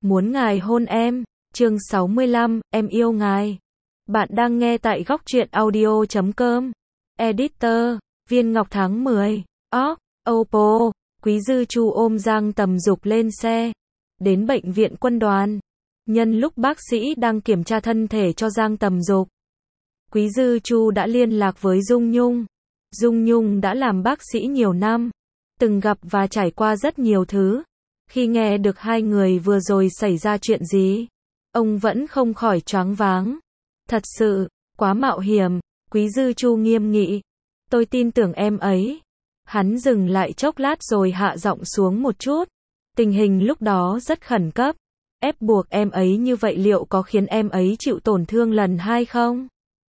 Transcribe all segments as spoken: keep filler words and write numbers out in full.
Muốn ngài hôn em. Chương sáu mươi lăm, em yêu ngài. Bạn đang nghe tại góc truyện audio chấm com. Editor, Viên Ngọc tháng mười. Org, Oppo. Quý Dư Chu ôm Giang Tầm Dục lên xe. Đến bệnh viện quân đoàn. Nhân lúc bác sĩ đang kiểm tra thân thể cho Giang Tầm Dục, Quý Dư Chu đã liên lạc với Dung Nhung. Dung Nhung đã làm bác sĩ nhiều năm, từng gặp và trải qua rất nhiều thứ. Khi nghe được hai người vừa rồi xảy ra chuyện gì, ông vẫn không khỏi choáng váng. Thật sự, quá mạo hiểm. Quý Dư Chu nghiêm nghị. Tôi tin tưởng em ấy. Hắn dừng lại chốc lát rồi hạ giọng xuống một chút. Tình hình lúc đó rất khẩn cấp. Ép buộc em ấy như vậy liệu có khiến em ấy chịu tổn thương lần hai không?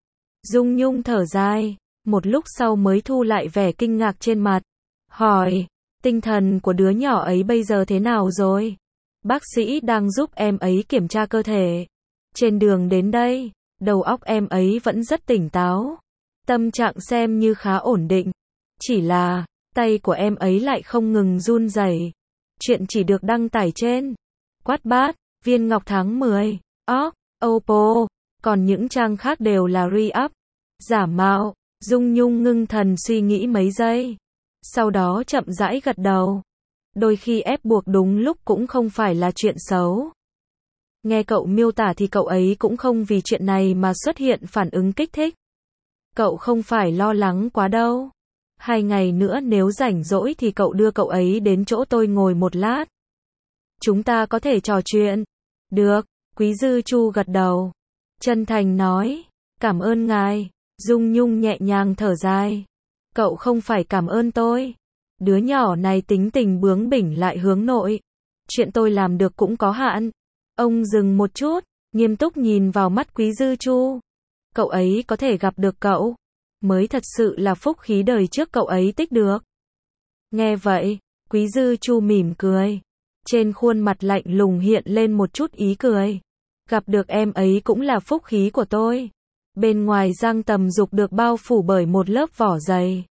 Dung Nhung thở dài, một lúc sau mới thu lại vẻ kinh ngạc trên mặt. Hỏi, tinh thần của đứa nhỏ ấy bây giờ thế nào rồi? Bác sĩ đang giúp em ấy kiểm tra cơ thể. Trên đường đến đây, đầu óc em ấy vẫn rất tỉnh táo. Tâm trạng xem như khá ổn định. Chỉ là, tay của em ấy lại không ngừng run rẩy. Chuyện chỉ được đăng tải trên Quát Bát, Viên Ngọc tháng mười, Org, Oppo. Còn những trang khác đều là re-up, giả mạo. Dung Nhung ngưng thần suy nghĩ mấy giây. Sau đó chậm rãi gật đầu. Đôi khi ép buộc đúng lúc cũng không phải là chuyện xấu. Nghe cậu miêu tả thì cậu ấy cũng không vì chuyện này mà xuất hiện phản ứng kích thích. Cậu không phải lo lắng quá đâu. Hai ngày nữa nếu rảnh rỗi thì cậu đưa cậu ấy đến chỗ tôi ngồi một lát. Chúng ta có thể trò chuyện. Được, Quý Dư Chu gật đầu. Chân thành nói, cảm ơn ngài. Dung Nhung nhẹ nhàng thở dài. Cậu không phải cảm ơn tôi. Đứa nhỏ này tính tình bướng bỉnh lại hướng nội. Chuyện tôi làm được cũng có hạn. Ông dừng một chút, nghiêm túc nhìn vào mắt Quý Dư Chu. Cậu ấy có thể gặp được cậu, mới thật sự là phúc khí đời trước cậu ấy tích được. Nghe vậy, Quý Dư Chu mỉm cười. Trên khuôn mặt lạnh lùng hiện lên một chút ý cười. Gặp được em ấy cũng là phúc khí của tôi. Bên ngoài Giang Tầm Dục được bao phủ bởi một lớp vỏ dày.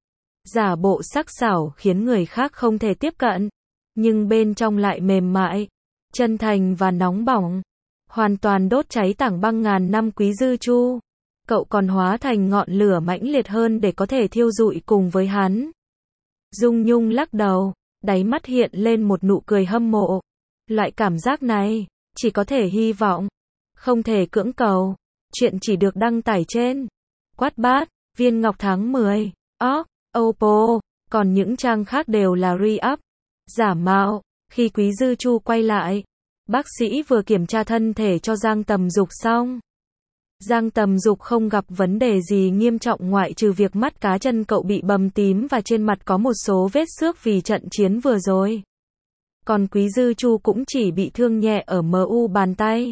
Giả bộ sắc sảo khiến người khác không thể tiếp cận. Nhưng bên trong lại mềm mại, chân thành và nóng bỏng. Hoàn toàn đốt cháy tảng băng ngàn năm Quý Dư Chu. Cậu còn hóa thành ngọn lửa mãnh liệt hơn để có thể thiêu rụi cùng với hắn. Dung Nhung lắc đầu, đáy mắt hiện lên một nụ cười hâm mộ. Loại cảm giác này, chỉ có thể hy vọng, không thể cưỡng cầu. Chuyện chỉ được đăng tải trên Quát Bát, Viên Ngọc tháng mười, Org, Oppo. Còn những trang khác đều là re-up, giả mạo. Khi Quý Dư Chu quay lại, bác sĩ vừa kiểm tra thân thể cho Giang Tầm Dục xong. Giang Tầm Dục không gặp vấn đề gì nghiêm trọng ngoại trừ việc mắt cá chân cậu bị bầm tím và trên mặt có một số vết xước vì trận chiến vừa rồi. Còn Quý Dư Chu cũng chỉ bị thương nhẹ ở em u bàn tay.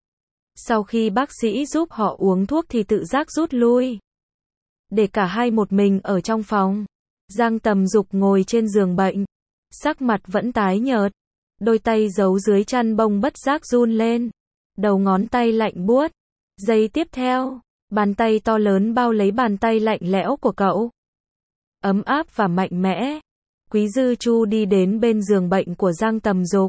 Sau khi bác sĩ giúp họ uống thuốc thì tự giác rút lui. Để cả hai một mình ở trong phòng. Giang Tầm Dục ngồi trên giường bệnh. Sắc mặt vẫn tái nhợt. Đôi tay giấu dưới chăn bông bất giác run lên. Đầu ngón tay lạnh buốt. Giây tiếp theo, bàn tay to lớn bao lấy bàn tay lạnh lẽo của cậu. Ấm áp và mạnh mẽ. Quý Dư Chu đi đến bên giường bệnh của Giang Tầm Dục.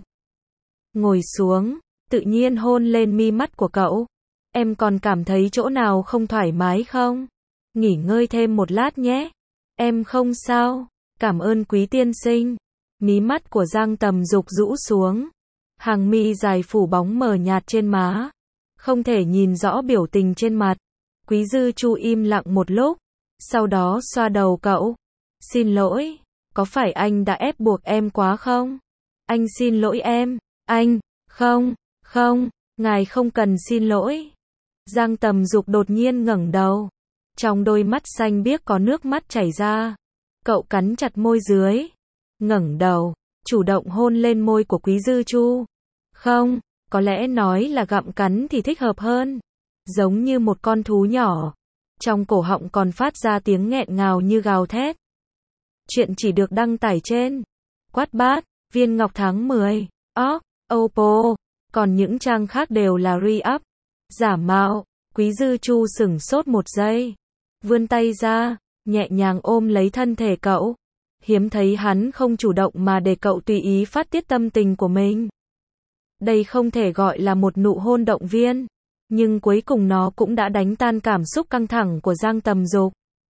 Ngồi xuống, tự nhiên hôn lên mi mắt của cậu. Em còn cảm thấy chỗ nào không thoải mái không? Nghỉ ngơi thêm một lát nhé. Em không sao. Cảm ơn Quý tiên sinh. Mí mắt của Giang Tầm Dục rũ xuống. Hàng mi dài phủ bóng mờ nhạt trên má. Không thể nhìn rõ biểu tình trên mặt. Quý Dư Chu im lặng một lúc. Sau đó xoa đầu cậu. Xin lỗi. Có phải anh đã ép buộc em quá không? Anh xin lỗi em. Anh. Không. Không. Ngài không cần xin lỗi. Giang Tầm Dục đột nhiên ngẩng đầu. Trong đôi mắt xanh biếc có nước mắt chảy ra. Cậu cắn chặt môi dưới. Ngẩng đầu. Chủ động hôn lên môi của Quý Dư Chu. Không. Có lẽ nói là gặm cắn thì thích hợp hơn. Giống như một con thú nhỏ. Trong cổ họng còn phát ra tiếng nghẹn ngào như gào thét. Chuyện chỉ được đăng tải trên Quát Bát, Viên Ngọc tháng mười, Org, Oppo. Còn những trang khác đều là re-up, giả mạo. Quý Dư Chu sửng sốt một giây. Vươn tay ra, nhẹ nhàng ôm lấy thân thể cậu. Hiếm thấy hắn không chủ động mà để cậu tùy ý phát tiết tâm tình của mình. Đây không thể gọi là một nụ hôn động viên, nhưng cuối cùng nó cũng đã đánh tan cảm xúc căng thẳng của Giang Tầm Dục.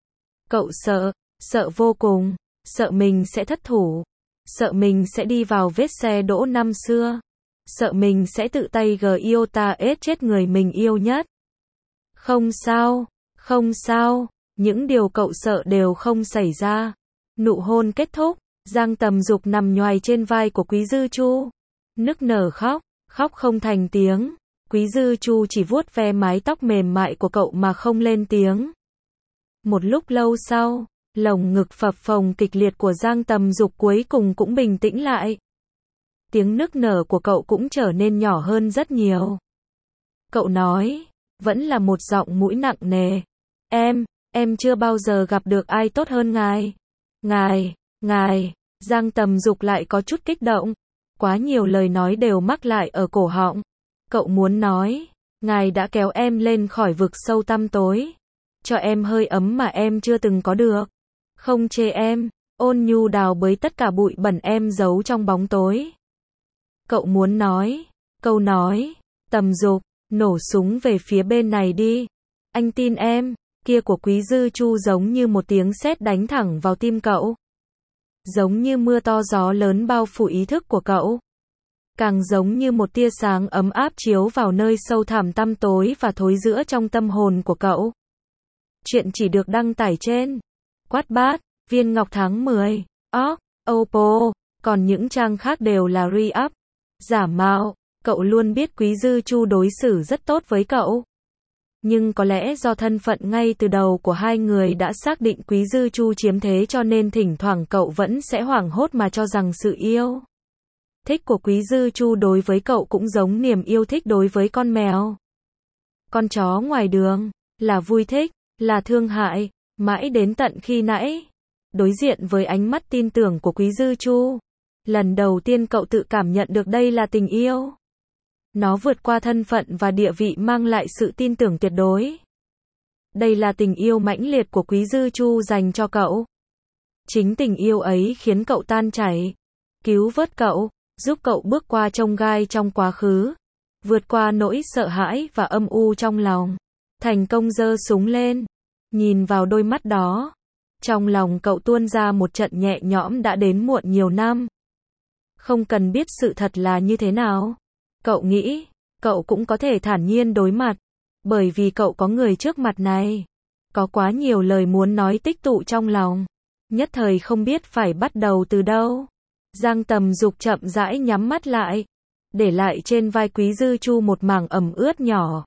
Cậu sợ, sợ vô cùng, sợ mình sẽ thất thủ, sợ mình sẽ đi vào vết xe đỗ năm xưa, sợ mình sẽ tự tay giota chết người mình yêu nhất. Không sao, không sao, những điều cậu sợ đều không xảy ra. Nụ hôn kết thúc, Giang Tầm Dục nằm nhoài trên vai của Quý Dư Chu, nức nở khóc, khóc không thành tiếng. Quý Dư Chu chỉ vuốt ve mái tóc mềm mại của cậu mà không lên tiếng. Một lúc lâu sau, lồng ngực phập phồng kịch liệt của Giang Tầm Dục cuối cùng cũng bình tĩnh lại. Tiếng nức nở của cậu cũng trở nên nhỏ hơn rất nhiều. Cậu nói, vẫn là một giọng mũi nặng nề. Em, em chưa bao giờ gặp được ai tốt hơn ngài. Ngài, ngài, Giang Tầm Dục lại có chút kích động. Quá nhiều lời nói đều mắc lại ở cổ họng. Cậu muốn nói, ngài đã kéo em lên khỏi vực sâu tăm tối, cho em hơi ấm mà em chưa từng có được. Không chê em, ôn nhu đào bới tất cả bụi bẩn em giấu trong bóng tối. Cậu muốn nói, câu nói, Tầm Dục, nổ súng về phía bên này đi. Anh tin em, kia của Quý Dư Chu giống như một tiếng sét đánh thẳng vào tim cậu. Giống như mưa to gió lớn bao phủ ý thức của cậu. Càng giống như một tia sáng ấm áp chiếu vào nơi sâu thẳm tăm tối và thối rữa trong tâm hồn của cậu. Chuyện chỉ được đăng tải trên Wattpad, Viên Ngọc tháng mười, Org, Oppo, còn những trang khác đều là re-up, giả mạo. Cậu luôn biết Quý Dư Chu đối xử rất tốt với cậu. Nhưng có lẽ do thân phận ngay từ đầu của hai người đã xác định Quý Dư Chu chiếm thế cho nên thỉnh thoảng cậu vẫn sẽ hoảng hốt mà cho rằng sự yêu thích của Quý Dư Chu đối với cậu cũng giống niềm yêu thích đối với con mèo, con chó ngoài đường, là vui thích, là thương hại, mãi đến tận khi nãy, đối diện với ánh mắt tin tưởng của Quý Dư Chu, lần đầu tiên cậu tự cảm nhận được đây là tình yêu. Nó vượt qua thân phận và địa vị mang lại sự tin tưởng tuyệt đối. Đây là tình yêu mãnh liệt của Quý Dư Chu dành cho cậu. Chính tình yêu ấy khiến cậu tan chảy, cứu vớt cậu, giúp cậu bước qua chông gai trong quá khứ, vượt qua nỗi sợ hãi và âm u trong lòng, thành công giơ súng lên, nhìn vào đôi mắt đó, trong lòng cậu tuôn ra một trận nhẹ nhõm đã đến muộn nhiều năm. Không cần biết sự thật là như thế nào, cậu nghĩ, cậu cũng có thể thản nhiên đối mặt, bởi vì cậu có người trước mặt này, có quá nhiều lời muốn nói tích tụ trong lòng, nhất thời không biết phải bắt đầu từ đâu. Giang Tầm Dục chậm rãi nhắm mắt lại, để lại trên vai Quý Dư Chu một mảng ẩm ướt nhỏ.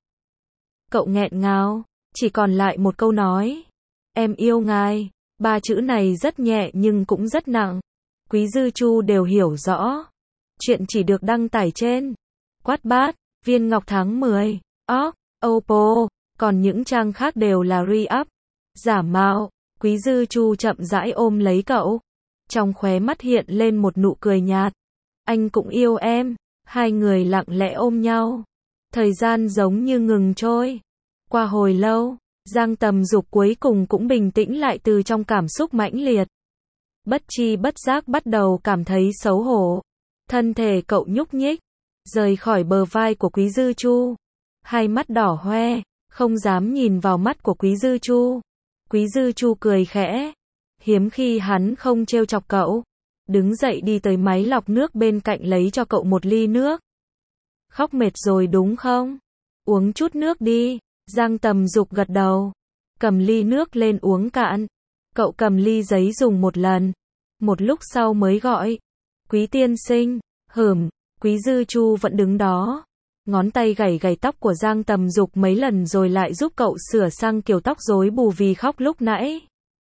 Cậu nghẹn ngào, chỉ còn lại một câu nói. Em yêu ngài. Ba chữ này rất nhẹ nhưng cũng rất nặng. Quý Dư Chu đều hiểu rõ. Chuyện chỉ được đăng tải trên Wattpad, Viên Ngọc tháng mười, Org, Oppo, còn những trang khác đều là re-up, giả mạo. Quý Dư Chu chậm rãi ôm lấy cậu. Trong khóe mắt hiện lên một nụ cười nhạt. Anh cũng yêu em. Hai người lặng lẽ ôm nhau. Thời gian giống như ngừng trôi. Qua hồi lâu, Giang Tầm Dục cuối cùng cũng bình tĩnh lại từ trong cảm xúc mãnh liệt. Bất chi bất giác bắt đầu cảm thấy xấu hổ. Thân thể cậu nhúc nhích, rời khỏi bờ vai của Quý Dư Chu. Hai mắt đỏ hoe, không dám nhìn vào mắt của Quý Dư Chu. Quý Dư Chu cười khẽ. Hiếm khi hắn không trêu chọc cậu. Đứng dậy đi tới máy lọc nước bên cạnh lấy cho cậu một ly nước. Khóc mệt rồi đúng không? Uống chút nước đi. Giang Tầm Dục gật đầu. Cầm ly nước lên uống cạn. Cậu cầm ly giấy dùng một lần. Một lúc sau mới gọi. Quý tiên sinh. Hửm. Quý Dư Chu vẫn đứng đó. Ngón tay gảy gảy tóc của Giang Tầm Dục mấy lần rồi lại giúp cậu sửa sang kiểu tóc rối bù vì khóc lúc nãy.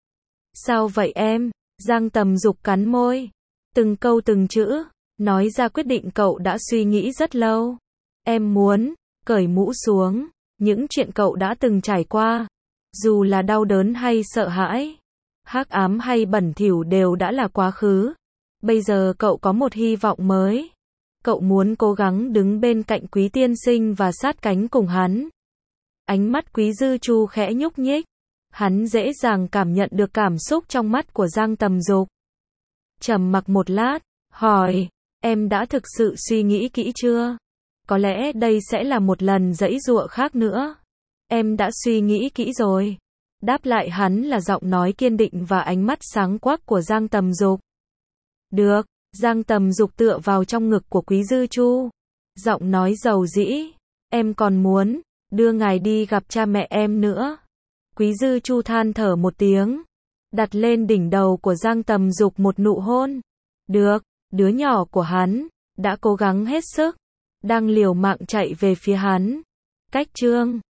Sao vậy em? Giang Tầm Dục cắn môi. Từng câu từng chữ, nói ra quyết định cậu đã suy nghĩ rất lâu. Em muốn cởi mũ xuống. Những chuyện cậu đã từng trải qua, dù là đau đớn hay sợ hãi, hắc ám hay bẩn thỉu đều đã là quá khứ. Bây giờ cậu có một hy vọng mới. Cậu muốn cố gắng đứng bên cạnh Quý tiên sinh và sát cánh cùng hắn. Ánh mắt Quý Dư Chu khẽ nhúc nhích. Hắn dễ dàng cảm nhận được cảm xúc trong mắt của Giang Tầm Dục. Trầm mặc một lát, hỏi, Em đã thực sự suy nghĩ kỹ chưa? Có lẽ đây sẽ là một lần giãy giụa khác nữa. Em đã suy nghĩ kỹ rồi. Đáp lại hắn là giọng nói kiên định và ánh mắt sáng quắc của Giang Tầm Dục. Được, Giang Tầm Dục tựa vào trong ngực của Quý Dư Chu. Giọng nói dầu dĩ. Em còn muốn đưa ngài đi gặp cha mẹ em nữa. Quý Dư Chu than thở một tiếng, đặt lên đỉnh đầu của Giang Tầm Dục một nụ hôn. Được, đứa nhỏ của hắn đã cố gắng hết sức, đang liều mạng chạy về phía hắn. Cách chương